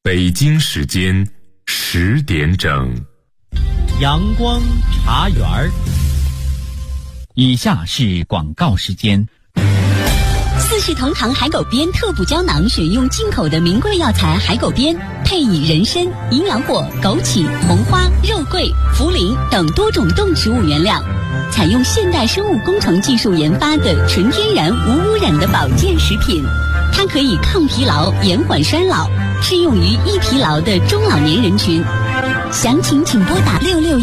北京时间10点整， 阳光茶园儿。以下是广告时间。 四世同堂海狗鞭特补胶囊，选用进口的名贵药材海狗鞭，配以人参、营养果、枸杞、红花、肉桂、茯苓等多种动植物原料，采用现代生物工程技术研发的纯天然无污染的保健食品。它可以抗疲劳、延缓衰老，适用于易疲劳的中老年人群。详情请拨打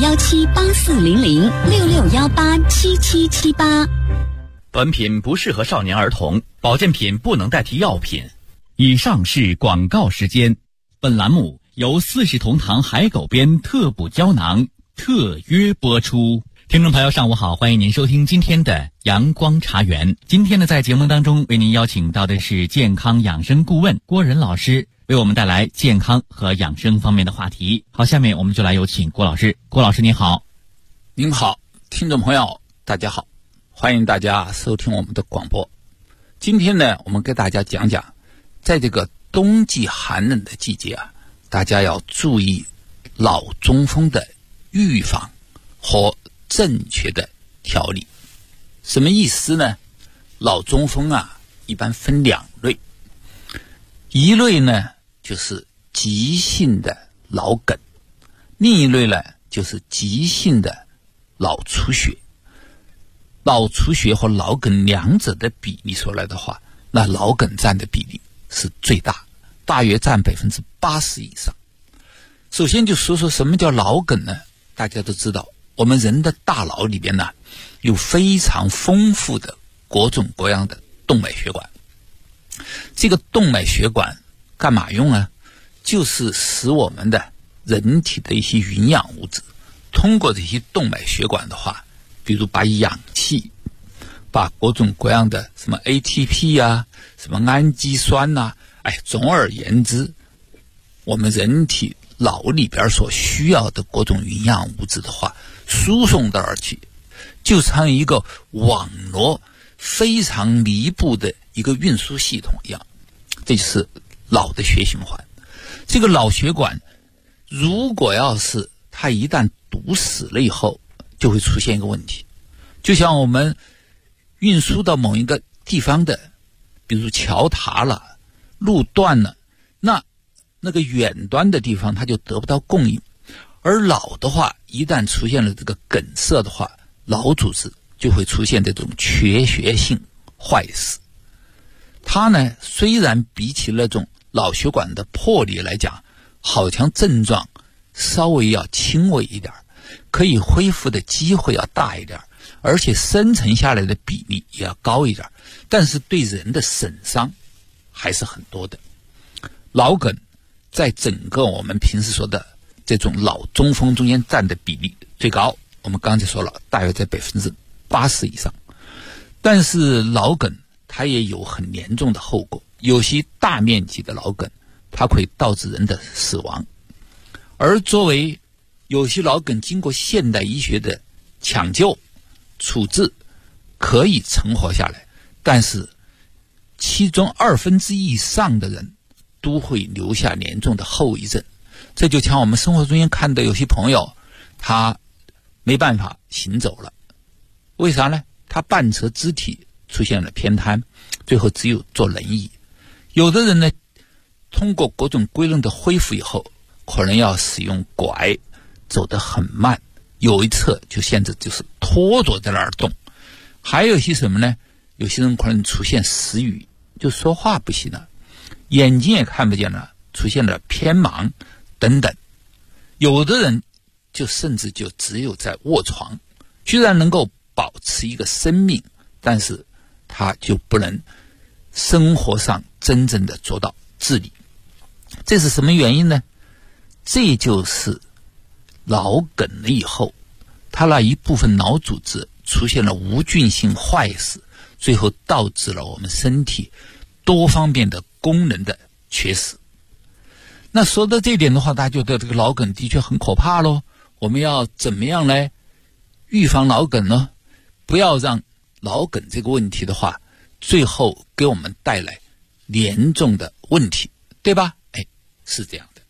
6617840066187778。 本品不适合少年儿童，保健品不能代替药品。以上是广告时间。本栏目由四世同堂海狗鞭特补胶囊特约播出。听众朋友上午好，欢迎您收听今天的阳光茶园。今天呢，在节目当中为您邀请到的是健康养生顾问郭仁老师，为我们带来健康和养生方面的话题。好，下面我们就来有请郭老师。郭老师您好。 您好，听众朋友大家好，欢迎大家收听我们的广播。今天呢，我们给大家讲讲，在这个冬季寒冷的季节啊，大家要注意脑中风的预防和正确的调理。什么意思呢？脑中风啊，一般分两类，一类呢就是急性的脑梗，另一类呢就是急性的脑出血。脑出血和脑梗两者的比例说来的话，那脑梗占的比例是最大，大约占80%以上。首先就说说什么叫脑梗呢？大家都知道，我们人的大脑里边呢，有非常丰富的各种各样的动脉血管。这个动脉血管干嘛用呢？就是使我们的人体的一些营养物质通过这些动脉血管的话，比如把氧气，把各种各样的什么 ATP 啊，什么氨基酸啊，总而言之，我们人体脑里边所需要的各种营养物质的话，输送到而去，就像一个网络非常密布的一个运输系统一样。这就是脑的血循环。这个脑血管如果要是它一旦堵死了以后，就会出现一个问题，就像我们运输到某一个地方的，比如桥塌了、路断了，那个远端的地方它就得不到供应。而脑的话，一旦出现了这个梗塞的话，脑组织就会出现这种缺血性坏死。它呢，虽然比起那种脑血管的破裂来讲，好像症状稍微要轻微一点，可以恢复的机会要大一点，而且生存下来的比例也要高一点，但是对人的损伤还是很多的。脑梗在整个我们平时说的这种脑中风中间占的比例最高，我们刚才说了，大约在80%以上。但是脑梗它也有很严重的后果，有些大面积的脑梗它会导致人的死亡。而作为有些脑梗经过现代医学的抢救处置可以存活下来，但是其中1/2以上的人都会留下严重的后遗症。这就像我们生活中间看到有些朋友，他没办法行走了，为啥呢？他半侧肢体出现了偏瘫，最后只有坐轮椅。有的人呢，通过各种规律的恢复以后，可能要使用拐，走得很慢，有一侧就现在就是拖着在那儿动。还有一些什么呢？有些人可能出现失语，就说话不行了，眼睛也看不见了，出现了偏盲等等。有的人就甚至就只有在卧床，居然能够保持一个生命，但是他就不能生活上真正的做到自理。这是什么原因呢？这就是脑梗了以后，它那一部分脑组织出现了无菌性坏死，最后导致了我们身体多方面的功能的缺失。那说到这点的话，大家觉得这个脑梗的确很可怕咯。我们要怎么样来预防脑梗呢？不要让脑梗这个问题的话，最后给我们带来严重的问题，对吧？是这样的。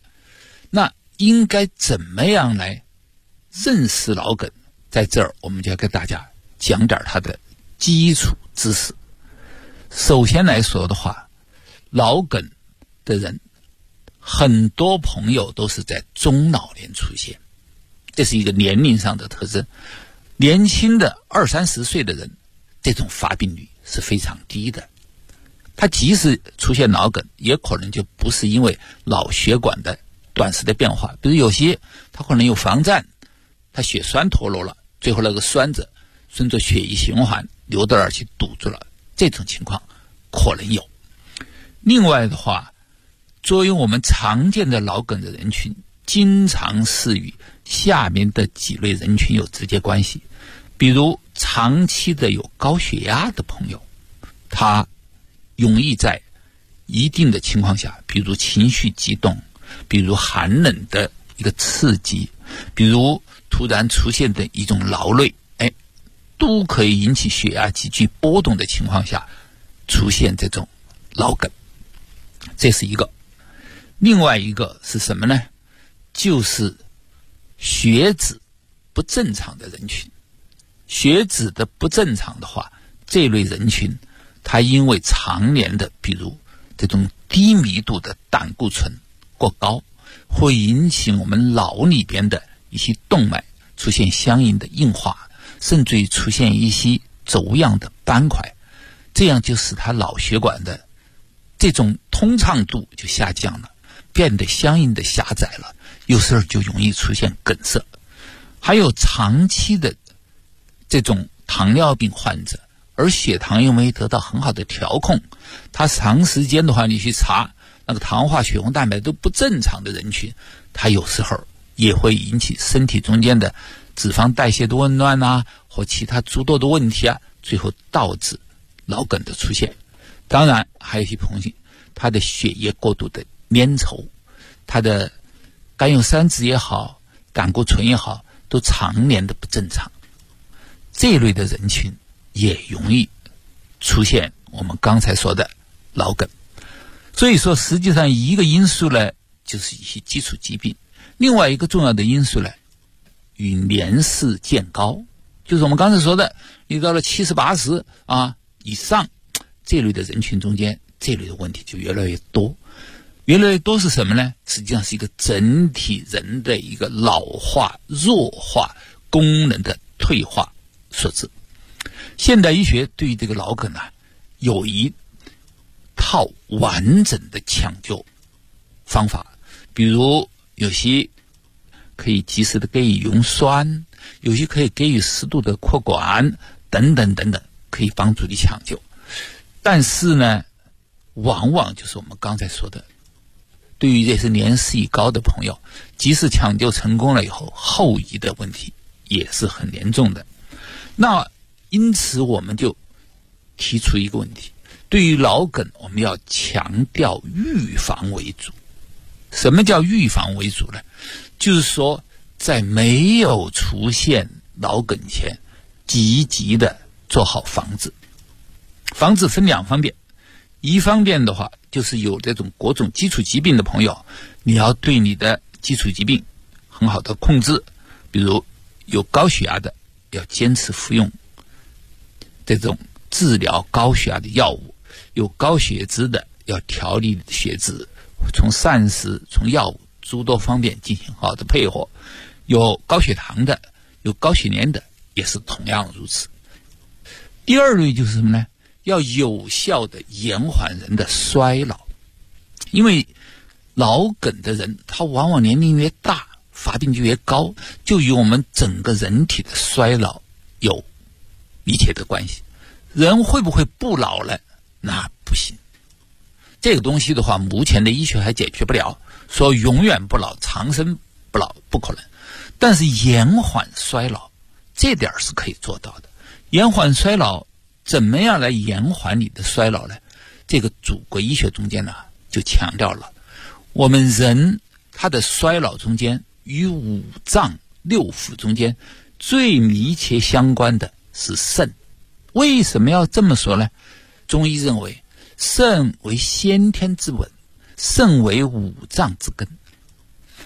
那应该怎么样来认识脑梗？在这儿我们就要给大家讲点它的基础知识。首先来说的话，脑梗的人很多朋友都是在中老年出现，这是一个年龄上的特征。年轻的20-30岁的人，这种发病率是非常低的。他即使出现脑梗，也可能就不是因为脑血管的短时的变化，比如有些他可能有房颤，他血栓脱落了，最后那个栓子顺着血液循环流到那儿去堵住了，这种情况可能有。另外的话，作为我们常见的脑梗的人群，经常是与下面的几类人群有直接关系。比如长期的有高血压的朋友，他容易在一定的情况下，比如情绪激动，比如寒冷的一个刺激，比如突然出现的一种劳累，都可以引起血压急剧波动的情况下出现这种脑梗，这是一个。另外一个是什么呢？就是血脂不正常的人群。血脂的不正常的话，这类人群他因为常年的比如这种低密度的胆固醇过高，会引起我们脑里边的一些动脉出现相应的硬化，甚至于出现一些走样的斑块，这样就使他脑血管的这种通畅度就下降了，变得相应的狭窄了，有时候就容易出现梗塞。还有长期的这种糖尿病患者，而血糖又没得到很好的调控，他长时间的话你去查那个糖化血红蛋白都不正常的人群，他有时候也会引起身体中间的脂肪代谢的紊乱啊，或其他诸多的问题啊，最后导致脑梗的出现。当然还有一些朋友他的血液过度的粘稠，他的甘油三酯也好，胆固醇也好，都常年的不正常，这一类的人群也容易出现我们刚才说的脑梗。所以说实际上一个因素呢就是一些基础疾病，另外一个重要的因素呢与年事渐高，就是我们刚才说的你到了70、80以上，这类的人群中间这类的问题就越来越多。越来越多是什么呢？实际上是一个整体人的一个老化、弱化、功能的退化所致。现代医学对于这个脑梗有一套完整的抢救方法，比如有些可以及时的给予溶栓，有些可以给予适度的扩管等等等等，可以帮助你抢救。但是呢，往往就是我们刚才说的，对于这些年事已高的朋友，即使抢救成功了以后，后遗的问题也是很严重的。那因此我们就提出一个问题，对于脑梗我们要强调预防为主。什么叫预防为主呢？就是说在没有出现脑梗前，积极的做好防治。防治分两方面，一方面的话就是有这种各种基础疾病的朋友，你要对你的基础疾病很好的控制，比如有高血压的要坚持服用这种治疗高血压的药物，有高血脂的要调理血脂，从膳食从药物诸多方面进行好的配合，有高血糖的有高血粘的也是同样如此。第二类就是什么呢？要有效的延缓人的衰老。因为脑梗的人他往往年龄越大，发病就越高，就与我们整个人体的衰老有密切的关系。人会不会不老了？那不行，这个东西的话目前的医学还解决不了，说永远不老长生不老不可能，但是延缓衰老这点是可以做到的。延缓衰老怎么样来延缓你的衰老呢？这个祖国医学中间就强调了，我们人他的衰老中间与五脏六腑中间最密切相关的是肾。为什么要这么说呢？中医认为肾为先天之本，肾为五脏之根。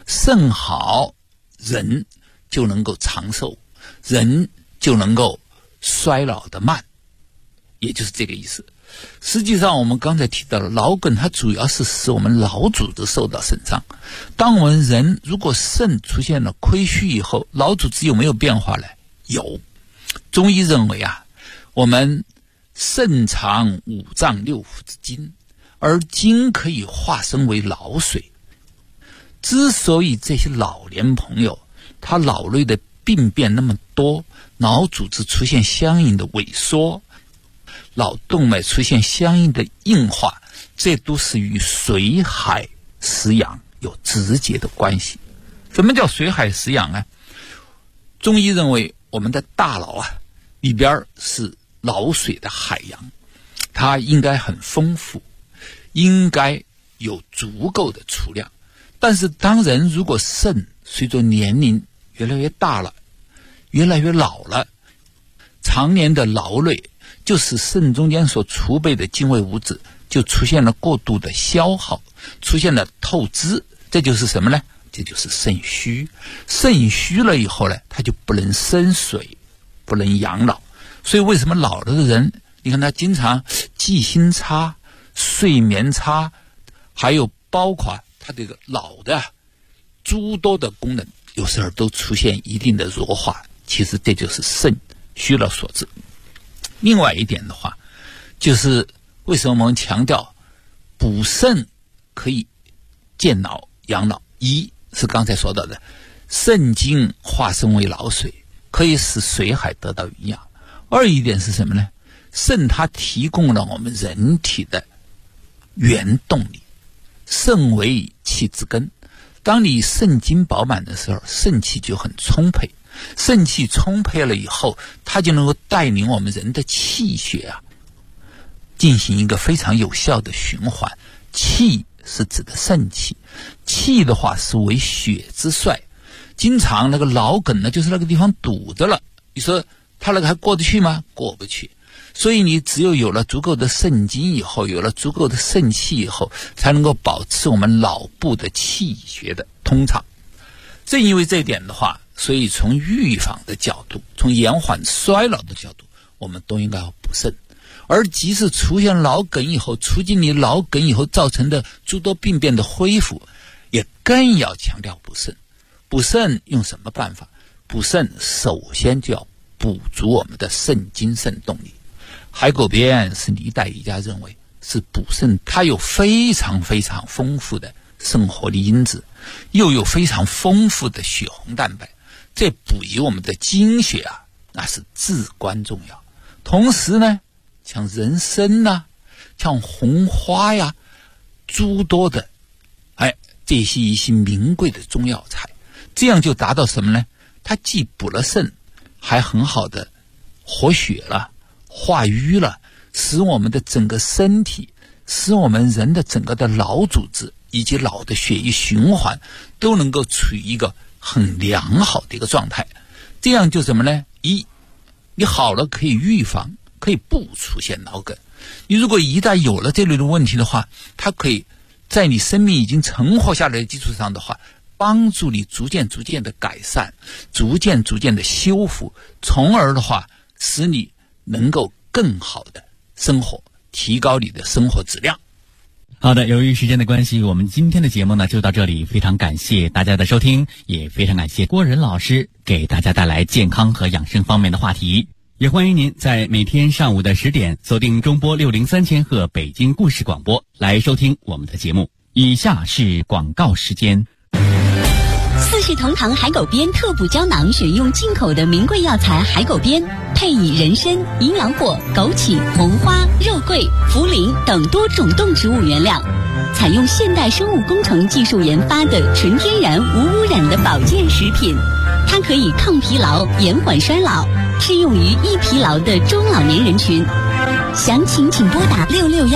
肾好，人就能够长寿，人就能够衰老的慢，也就是这个意思。实际上我们刚才提到了老梗，它主要是使我们老组织受到损伤。当我们人如果肾出现了亏虚以后，老组织有没有变化呢？有。中医认为我们肾藏五脏六腑之精，而精可以化生为老水。之所以这些老年朋友他脑内的病变那么多，脑组织出现相应的萎缩，脑动脉出现相应的硬化，这都是与水海食养有直接的关系。什么叫水海食养呢？中医认为我们的大脑里边是脑水的海洋，它应该很丰富，应该有足够的储量。但是当人如果肾随着年龄越来越大了，越来越老了，常年的劳累就使肾中间所储备的精微物质就出现了过度的消耗，出现了透支。这就是什么呢？这就是肾虚。肾虚了以后呢，它就不能生水，不能养老。所以为什么老了的人，你看他经常记性差，睡眠差，还有包括他这个脑的诸多的功能有时候都出现一定的弱化，其实这就是肾虚了所致。另外一点的话，就是为什么我们强调补肾可以健脑养脑？一是刚才说到的肾精化生为老水，可以使水海得到营养。二一点是什么呢？肾它提供了我们人体的原动力，肾为气之根。当你肾精饱满的时候，肾气就很充沛，肾气充沛了以后，它就能够带领我们人的气血进行一个非常有效的循环。气是指的肾气，气的话是为血之帅。经常那个脑梗呢，就是那个地方堵着了，你说它那个还过得去吗？过不去。所以你只有有了足够的肾精以后，有了足够的肾气以后，才能够保持我们脑部的气血的通畅。正因为这一点的话，所以从预防的角度，从延缓衰老的角度，我们都应该要补肾。而即使出现脑梗以后，促进你脑梗以后造成的诸多病变的恢复，也更要强调补肾。补肾用什么办法？补肾首先就要补足我们的肾精肾动力。海狗鞭是历代医家认为是补肾，它有非常非常丰富的肾活力因子，又有非常丰富的血红蛋白，这补益我们的精血那是至关重要。同时呢，像人参像红花诸多的这些一些名贵的中药材，这样就达到什么呢？它既补了肾，还很好的活血了，化瘀了，使我们的整个身体，使我们人的整个的脑组织以及脑的血液循环都能够处于一个很良好的一个状态。这样就什么呢？一，你好了可以预防，可以不出现脑梗。你如果一旦有了这类的问题的话，它可以在你生命已经存活下来的基础上的话，帮助你逐渐的改善，逐渐的修复，从而的话使你能够更好的生活，提高你的生活质量。 好的，由于时间的关系，我们今天的节目呢就到这里，非常感谢大家的收听，也非常感谢郭仁老师给大家带来健康和养生方面的话题。也欢迎您在每天上午的10点锁定中波603赫北京故事广播来收听我们的节目。以下是广告时间。 四世同堂海狗鞭特补胶囊选用进口的名贵药材海狗鞭，配以人参、营养果、枸杞、红花、肉桂、茯苓等多种动植物原料，采用现代生物工程技术研发的纯天然无污染的保健食品。它可以抗疲劳、延缓衰老，适用于易疲劳的中老年人群。详情请拨打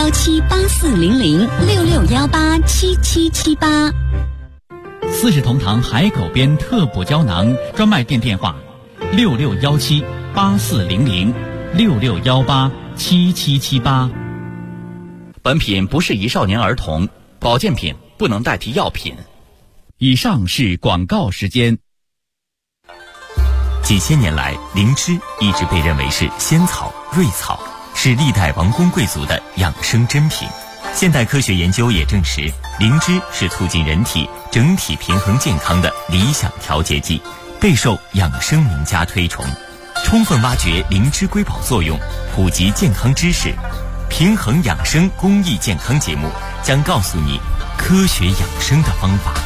66178400 66187778。 四世同堂海狗鞭特补胶囊专卖店电话66178400 66187778。本品不适宜少年儿童，保健品不能代替药品。 以上是广告时间。 几千年来，灵芝一直被认为是仙草、瑞草，是历代王公贵族的养生珍品。现代科学研究也证实，灵芝是促进人体整体平衡健康的理想调节剂，备受养生名家推崇。充分挖掘灵芝瑰宝作用，普及健康知识，平衡养生公益健康节目将告诉你科学养生的方法。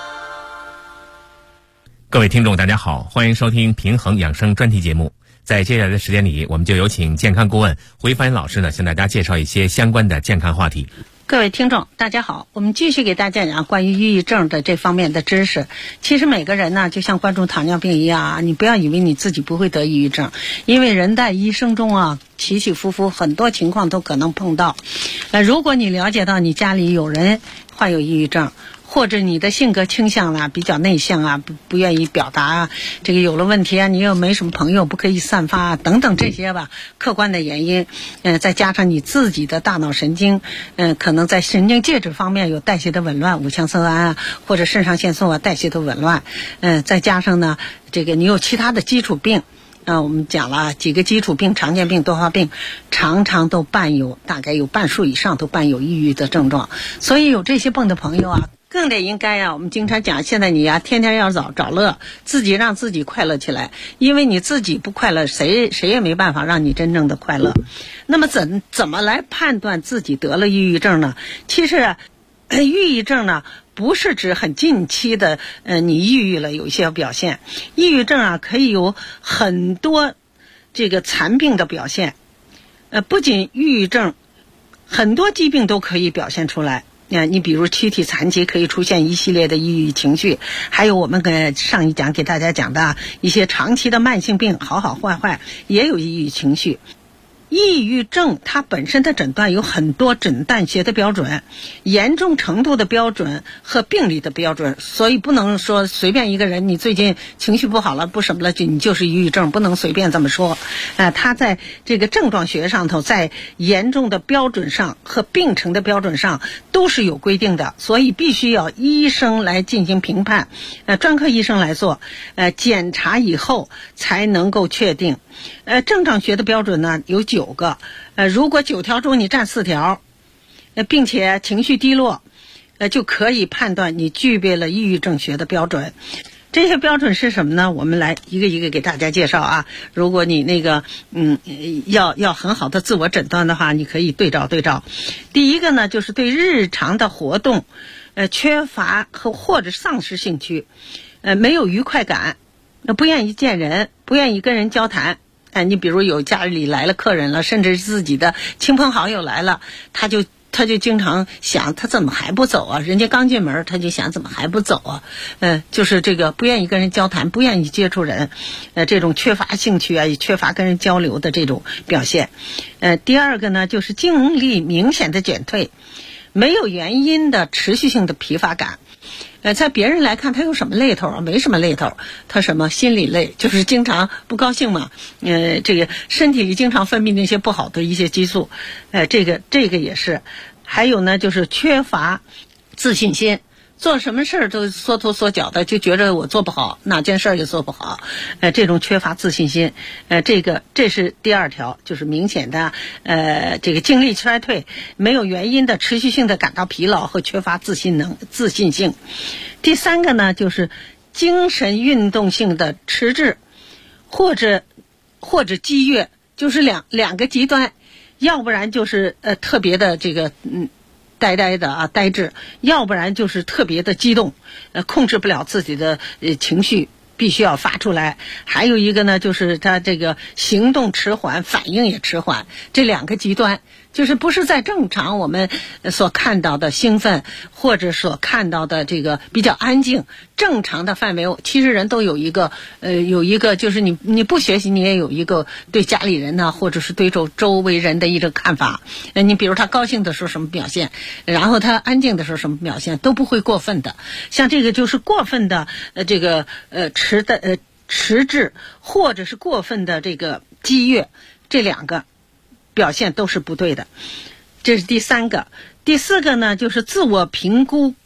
各位听众大家好，欢迎收听平衡养生专题节目。在接下来的时间里，我们就有请健康顾问回帆老师呢，向大家介绍一些相关的健康话题。 各位听众大家好，我们继续给大家讲关于抑郁症的这方面的知识。其实每个人呢，就像患中糖尿病一样啊，你不要以为你自己不会得抑郁症，因为人在一生中啊，起起伏伏，很多情况都可能碰到。如果你了解到你家里有人患有抑郁症，或者你的性格倾向啊比较内向啊，不愿意表达啊，这个有了问题啊，你又没什么朋友，不可以散发啊，等等这些吧，客观的原因，再加上你自己的大脑神经，可能在神经介质方面有代谢的紊乱，五羟色胺啊，或者肾上腺素啊代谢的紊乱，再加上呢，这个你有其他的基础病。我们讲了几个基础病，常见病、多发病，常常都伴有，大概有半数以上都伴有抑郁的症状。所以有这些病的朋友啊，更得应该啊，我们经常讲，现在你啊，天天要找乐，自己让自己快乐起来，因为你自己不快乐，谁也没办法让你真正的快乐。那么怎么来判断自己得了抑郁症呢？其实抑郁症呢，不是指很近期的你抑郁了有一些表现，抑郁症啊可以有很多这个残病的表现，不仅抑郁症，很多疾病都可以表现出来。你比如躯体残疾可以出现一系列的抑郁情绪，还有我们上一讲给大家讲的一些长期的慢性病，好坏坏也有抑郁情绪。抑郁症它本身的诊断有很多诊断学的标准，严重程度的标准和病理的标准，所以不能说随便一个人你最近情绪不好了不什么了你就是抑郁症，不能随便这么说。它在这个症状学上头，在严重的标准上和病程的标准上都是有规定的，所以必须要医生来进行评判，专科医生来做，检查以后才能够确定。症状学的标准呢有9个，如果9条中你占4条，并且情绪低落，就可以判断你具备了抑郁症学的标准。这些标准是什么呢？我们来一个一个给大家介绍啊。如果你那个要很好的自我诊断的话，你可以对照。第一个呢，就是对日常的活动缺乏或者丧失兴趣，没有愉快感，不愿意见人，不愿意跟人交谈。你比如有家里来了客人了，甚至自己的亲朋好友来了，他就经常想，他怎么还不走啊？人家刚进门他就想怎么还不走啊？就是这个不愿意跟人交谈，不愿意接触人，这种缺乏兴趣啊，也缺乏跟人交流的这种表现。第二个呢，就是精力明显的减退，没有原因的持续性的疲乏感。在别人来看他有什么累头啊？没什么累头，他什么心理累，就是经常不高兴嘛。这个身体里经常分泌那些不好的一些激素，这个也是。还有呢，就是缺乏自信心，做什么事儿都缩头缩脚的，就觉得我做不好，哪件事儿也做不好，这种缺乏自信心，这是第2条，就是明显的这个精力衰退，没有原因的持续性的感到疲劳和缺乏自信性。第3个呢，就是精神运动性的迟滞，或者激越，就是两个极端，要不然就是特别的这个呆的啊，呆滞，要不然就是特别的激动，控制不了自己的情绪，必须要发出来。还有一个呢，就是他这个行动迟缓，反应也迟缓，这2个极端就是不是在正常我们所看到的兴奋，或者所看到的这个比较安静正常的范围。其实人都有一个就是你不学习，你也有一个对家里人呢，或者是对周围人的一个看法。你比如他高兴的时候什么表现，然后他安静的时候什么表现，都不会过分的。像这个就是过分的这个迟滞，或者是过分的这个激越，这2个表现都是不对的。这是第3个。第4个呢，就是自我评估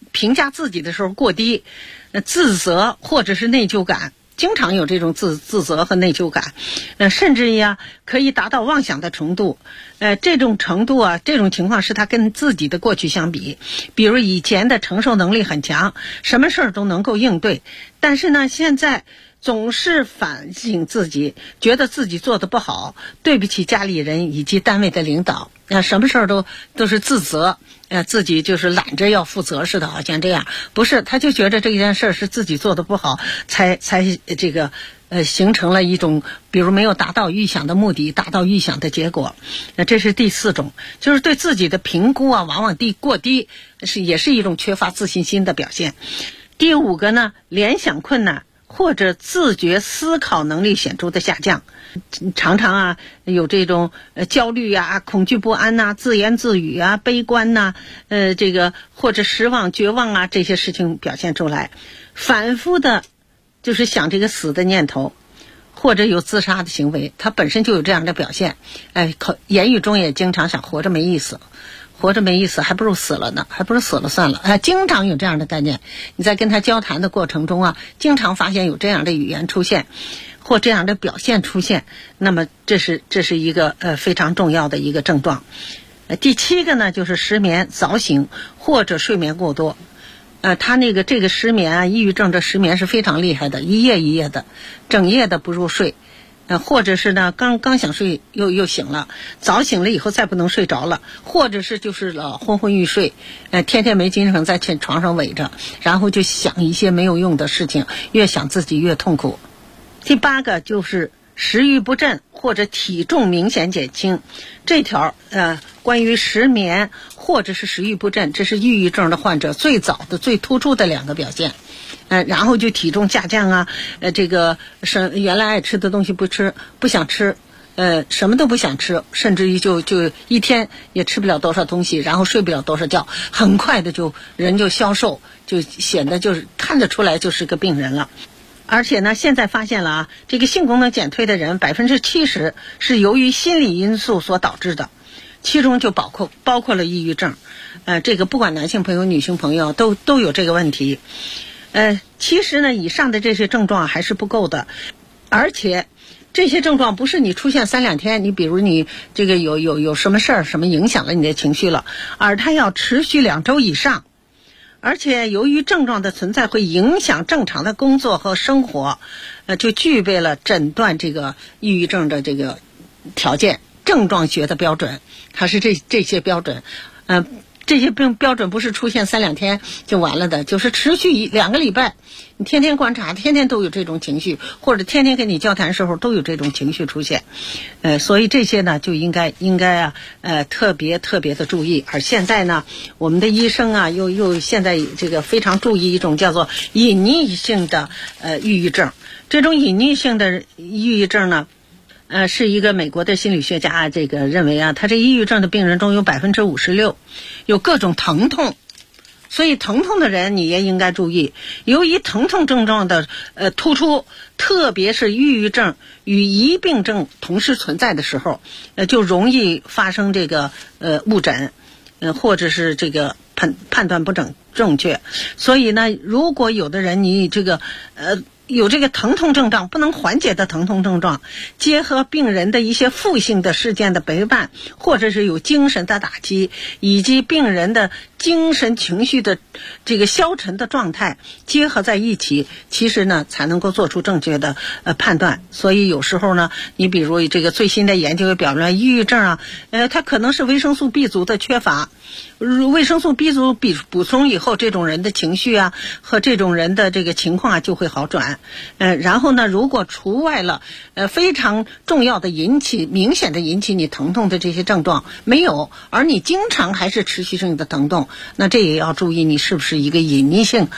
评价自己的时候过低，自责或者是内疚感，经常有这种自责和内疚感，甚至于可以达到妄想的程度。这种程度这种情况是他跟自己的过去相比，比如以前的承受能力很强，什么事儿都能够应对，但是呢，现在总是反省自己，觉得自己做得不好，对不起家里人以及单位的领导，什么事儿都是自责，自己就是懒着要负责似的，好像这样。不是，他就觉得这件事是自己做得不好，才这个形成了一种，比如没有达到预想的目的，达到预想的结果。这是第4种，就是对自己的评估往往过低，也是一种缺乏自信心的表现。第5个呢，联想困难或者自觉思考能力显著的下降，常常有这种焦虑恐惧不安自言自语悲观这个或者失望绝望这些事情表现出来，反复的就是想这个死的念头，或者有自杀的行为，他本身就有这样的表现。言语中也经常想活着没意思，活着没意思，还不如死了呢，还不如死了算了。经常有这样的概念。你在跟他交谈的过程中经常发现有这样的语言出现，或这样的表现出现，那么这是一个非常重要的一个症状。第7个呢，就是失眠、早醒或者睡眠过多。他这个失眠抑郁症的失眠是非常厉害的，一夜一夜的，整夜的不入睡。或者是呢，刚想睡又醒了，早醒了以后再不能睡着了，或者是就是昏昏欲睡，天天没精神在床上围着，然后就想一些没有用的事情，越想自己越痛苦。第8个就是食欲不振或者体重明显减轻。这条关于失眠或者是食欲不振，这是抑郁症的患者最早的最突出的2个表现。然后就体重下降这个原来爱吃的东西不吃，不想吃，什么都不想吃，甚至于就一天也吃不了多少东西，然后睡不了多少觉，很快的人就消瘦，就显得就是看得出来就是个病人了。而且呢，现在发现了这个性功能减退的人70%是由于心理因素所导致的，其中就包括了抑郁症。这个不管男性朋友女性朋友都有这个问题。其实呢，以上的这些症状还是不够的，而且这些症状不是你出现3、2天，你比如你这个有什么事儿什么影响了你的情绪了，而它要持续2周以上。而且由于症状的存在会影响正常的工作和生活，就具备了诊断这个抑郁症的这个条件。症状学的标准，它是这些标准。这些标准不是出现3、2天就完了的，就是持续2个礼拜，你天天观察，天天都有这种情绪，或者天天跟你交谈时候都有这种情绪出现。所以这些呢就应该特别的注意。而现在呢，我们的医生又现在这个非常注意一种叫做隐匿性的抑郁症。这种隐匿性的抑郁症呢，是一个美国的心理学家这个认为他这抑郁症的病人中有56%有各种疼痛，所以疼痛的人你也应该注意。由于疼痛症状的突出，特别是抑郁症与疑病症同时存在的时候，就容易发生这个误诊，或者是这个判断不正确。所以呢，如果有的人你这个有这个疼痛症状不能缓解的疼痛症状，结合病人的一些负性的事件的陪伴，或者是有精神的打击，以及病人的精神情绪的这个消沉的状态结合在一起，其实呢才能够做出正确的判断。所以有时候呢，你比如这个最新的研究也表明，抑郁症它可能是维生素 B 族的缺乏。维生素 B 族补充以后，这种人的情绪和这种人的这个情况就会好转。然后呢，如果除外了非常重要的明显的引起你疼痛的这些症状没有，而你经常还是持续性的疼痛，那这也要注意你是不是一个隐匿性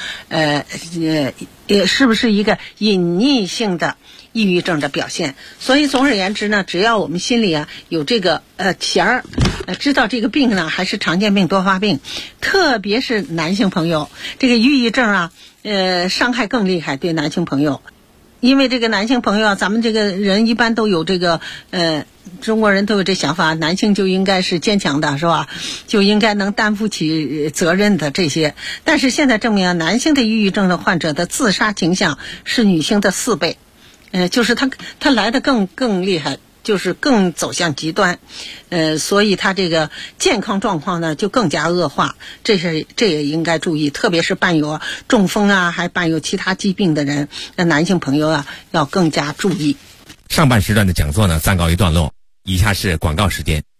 是不是一个隐匿性的抑郁症的表现。所以总而言之呢，只要我们心里有这个弦儿，知道这个病呢还是常见病多发病，特别是男性朋友，这个抑郁症伤害更厉害，对男性朋友。 因为这个男性朋友啊，咱们这个人一般都有这个中国人都有这想法，男性就应该是坚强的，是吧？就应该能担负起责任的这些。但是现在证明啊，男性的抑郁症的患者的自杀倾向是女性的4倍，就是他来的更厉害，就是更走向极端，所以他这个健康状况呢就更加恶化，这也应该注意，特别是伴有中风啊，还伴有其他疾病的人，那男性朋友啊要更加注意。 上半时段的讲座呢暂告一段落，以下是广告时间。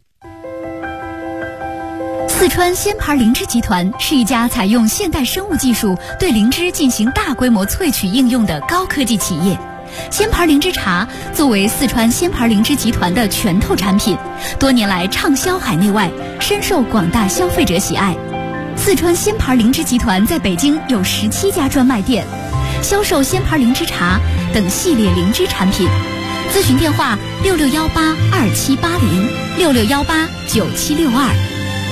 四川仙牌灵芝集团是一家采用现代生物技术对灵芝进行大规模萃取应用的高科技企业。仙牌灵芝茶作为四川仙牌灵芝集团的拳头产品，多年来畅销海内外，深受广大消费者喜爱。四川仙牌灵芝集团在北京有17家专卖店，销售仙牌灵芝茶等系列灵芝产品。咨询电话66182780，66189762。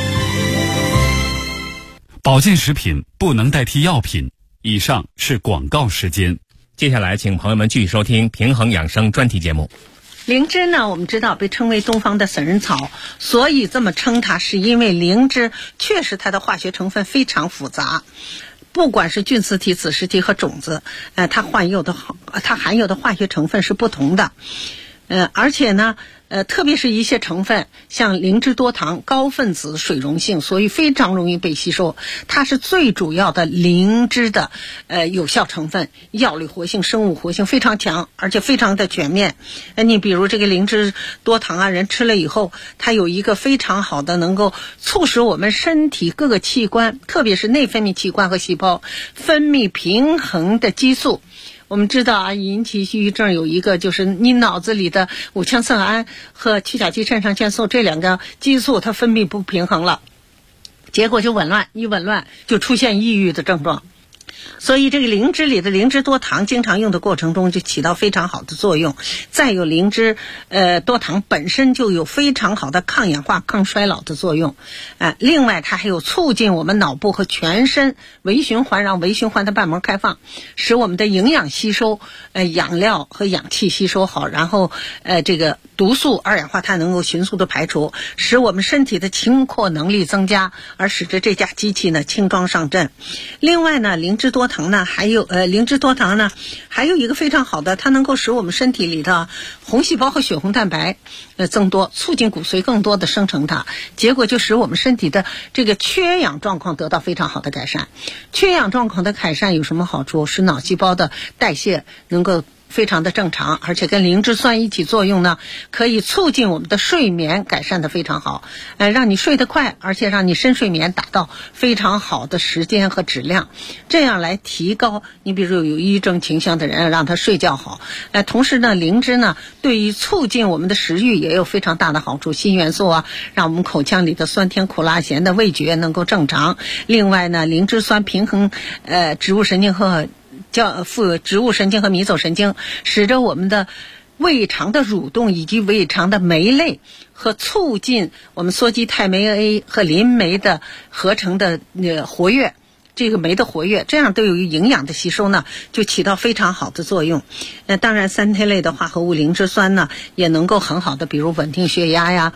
保健食品不能代替药品。以上是广告时间。 接下来请朋友们继续收听平衡养生专题节目。 灵芝呢，我们知道被称为东方的死人草，所以这么称它是因为灵芝确实它的化学成分非常复杂，不管是菌丝体、子实体和种子，它含有的化学成分是不同的，而且呢，特别是一些成分，像灵芝多糖，高分子水溶性，所以非常容易被吸收。它是最主要的灵芝的有效成分，药理活性、生物活性非常强，而且非常的全面。你比如这个灵芝多糖啊，人吃了以后，它有一个非常好的能够促使我们身体各个器官，特别是内分泌器官和细胞分泌平衡的激素。我们知道啊，引起抑郁症有一个就是你脑子里的五羟色胺和去甲基肾上腺素这2个激素它分泌不平衡了，结果就紊乱，一紊乱就出现抑郁的症状。所以这个灵芝里的灵芝多糖经常用的过程中就起到非常好的作用。再有灵芝多糖本身就有非常好的抗氧化、抗衰老的作用。另外它还有促进我们脑部和全身微循环，让微循环的瓣膜开放，使我们的营养吸收，养料和氧气吸收好，然后这个毒素、二氧化碳能够迅速的排除，使我们身体的清扩能力增加，而使得这架机器呢轻装上阵。另外呢，灵芝多糖呢还有一个非常好的，它能够使我们身体里的红细胞和血红蛋白增多，促进骨髓更多的生成它，结果就使我们身体的这个缺氧状况得到非常好的改善。缺氧状况的改善有什么好处？使脑细胞的代谢能够非常的正常，而且跟灵芝酸一起作用呢，可以促进我们的睡眠改善的非常好，让你睡得快，而且让你深睡眠达到非常好的时间和质量，这样来提高你比如有抑郁症倾向的人，让他睡觉好。同时呢，灵芝呢对于促进我们的食欲也有非常大的好处，锌元素啊，让我们口腔里的酸甜苦辣咸的味觉能够正常。另外呢，灵芝酸平衡植物神经和植物神经和迷走神经，使得我们的胃肠的蠕动以及胃肠的酶类和促进我们羧基肽酶 A 和磷酶的合成的活跃，这个酶的活跃，这样对于营养的吸收呢就起到非常好的作用。当然三肽类的化合物灵芝酸呢也能够很好的比如稳定血压呀，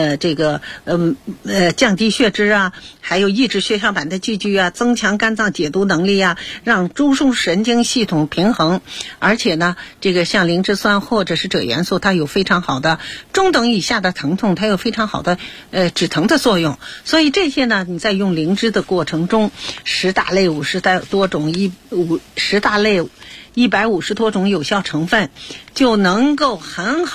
降低血脂啊，还有抑制血小板的积聚啊，增强肝脏解毒能力啊，让中枢神经系统平衡。而且呢，这个像灵芝酸或者是锗元素，它有非常好的中等以下的疼痛，它有非常好的止疼的作用。所以这些呢，你在用灵芝的过程中，10大类150多种有效成分，就能够很好